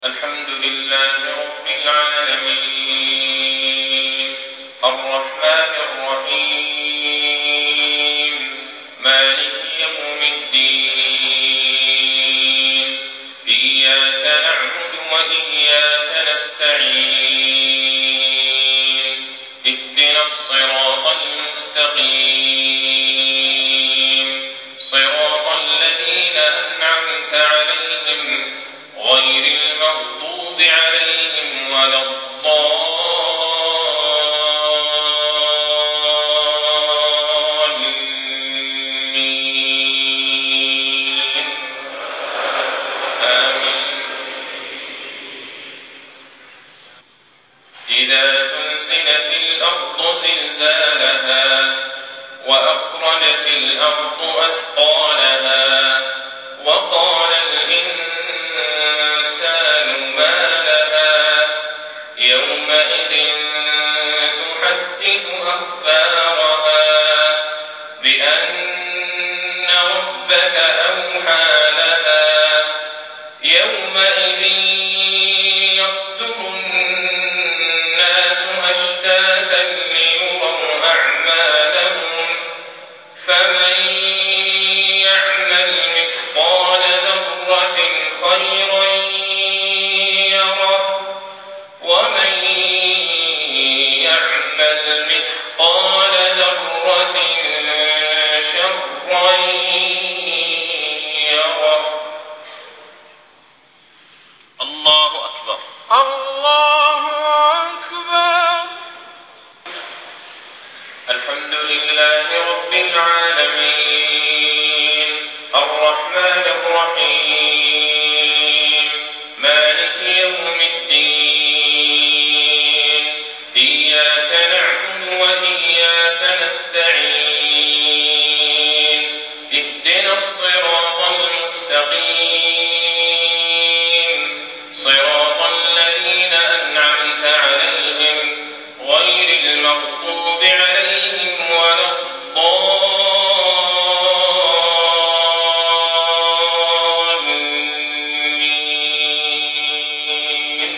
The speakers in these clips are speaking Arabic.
الحمد لله رب العالمين الرحمن الرحيم مالك يوم الدين إياك نعبد وإياك نستعين اهدنا الصراط المستقيم صراط الذين أنعمت عليهم غير المغضوب عليهم ولا الضالين آمين. إذا زلزلت الأرض زلزالها وأخرجت الأرض أثقالها وقال الإنسان ما لها يومئذ تحدث أخبارها بأن ربك أوحى لها يومئذ يصدر الناس أشتاتا ليروا أعمالهم فمن يعمل مثقال ذرة خيرا يره ومن يعمل مثقال ذرة شرا يره. الله أكبر. الله أكبر. الحمد لله رب العالمين الرحمن الرحيم مالك يوم الدين إياك نعبد وإياك نستعين اهدنا الصراط المستقيم صراط الذين أنعمت عليهم غير المغضوب عليهم ولا الضالين.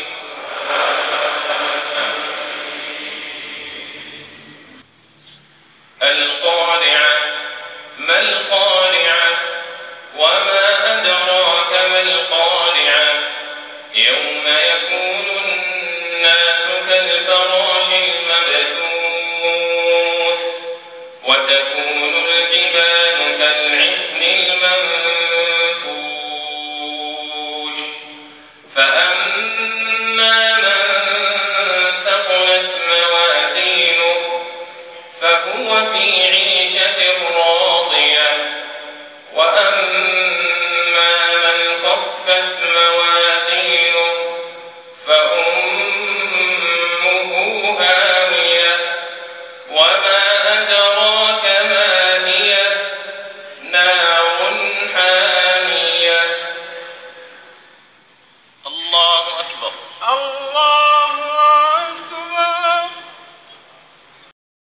القارعة ما القارعة وما أدراك ما القارعة يوم يكون الناس كالفراش المبثوث وتكون الجبال كالعهن المنفوش فأما من ثقلت موازينه فهو في عيشة راضية وأما من خفت موازينه